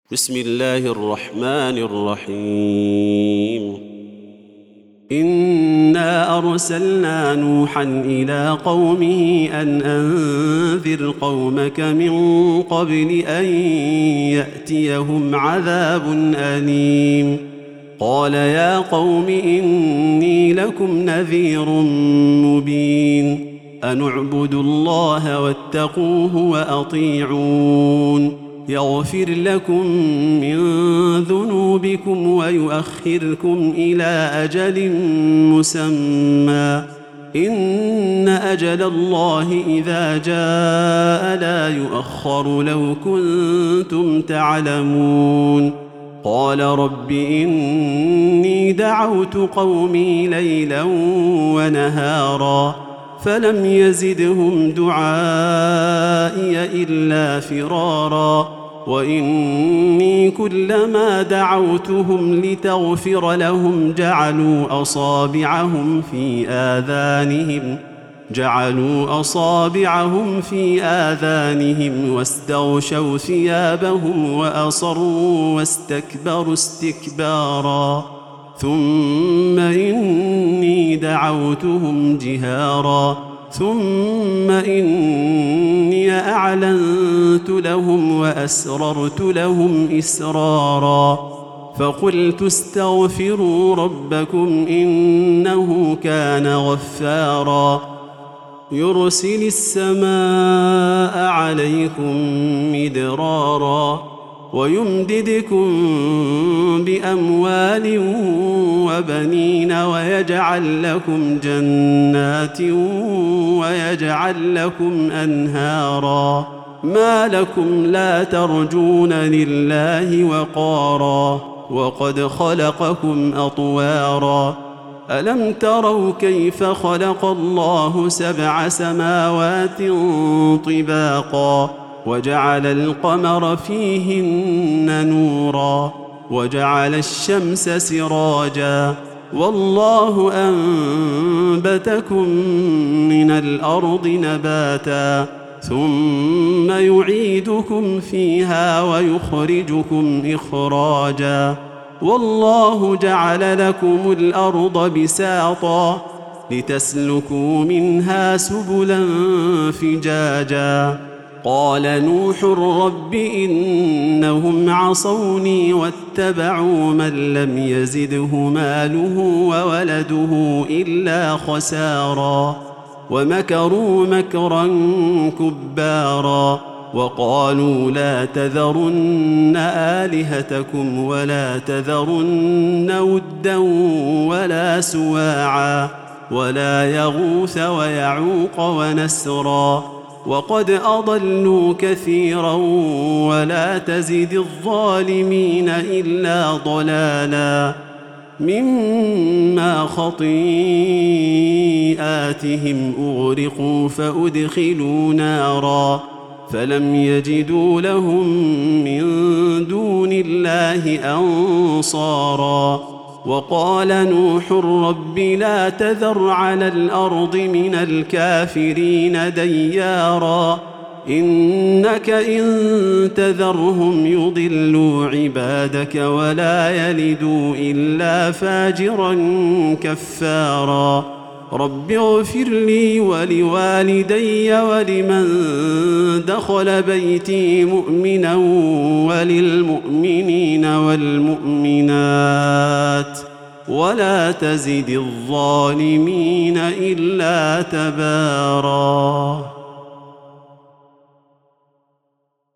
بسم الله الرحمن الرحيم. إنا أرسلنا نوحا إلى قومه أن أنذر قومك من قبل أن يأتيهم عذاب أليم. قال يا قوم إني لكم نذير مبين. أن اعبدوا الله واتقوه وأطيعون يغفر لكم من ذنوبكم ويؤخركم إلى أجل مسمى إن أجل الله إذا جاء لا يؤخر لو كنتم تعلمون. قال رب إني دعوت قومي ليلا ونهارا فلم يزدهم دعائي إلا فرارا وإني كلما دعوتهم لتغفر لهم جعلوا أصابعهم في آذانهم واستغشوا ثيابهم وأصروا واستكبروا استكبارا ثم إني دعوتهم جهارا ثم إني أعلنت لهم وأسررت لهم إسرارا فقلت استغفروا ربكم إنه كان غفارا يرسل السماء عليكم مدرارا ويمددكم بأموال وبنين ويجعل لكم جنات ويجعل لكم أنهارا ما لكم لا ترجون لله وقارا وقد خلقكم أطوارا ألم تروا كيف خلق الله 7 سماوات طباقا وجعل القمر فيهن نورا وجعل الشمس سراجا والله أنبتكم من الأرض نباتا ثم يعيدكم فيها ويخرجكم إخراجا والله جعل لكم الأرض بساطا لتسلكوا منها سبلا فجاجا قال نوح رب إنهم عصوني واتبعوا من لم يزده ماله وولده إلا خسارا ومكروا مكرا كبارا وقالوا لا تذرن آلهتكم ولا تذرن ودا ولا سواعا ولا يغوث ويعوق ونسرا وقد أضلوا كثيرا ولا تزد الظالمين إلا ضلالا مما خطيئاتهم أغرقوا فأدخلوا نارا فلم يجدوا لهم من دون الله أنصارا وقال نوح رب لا تذر على الأرض من الكافرين ديارا إنك إن تذرهم يضلوا عبادك ولا يلدوا إلا فاجرا كفارا رب اغفر لي ولوالدي ولمن دخل بيتي مؤمنا وللمؤمنين والمؤمنات ولا تزد الظالمين إلا تبارا.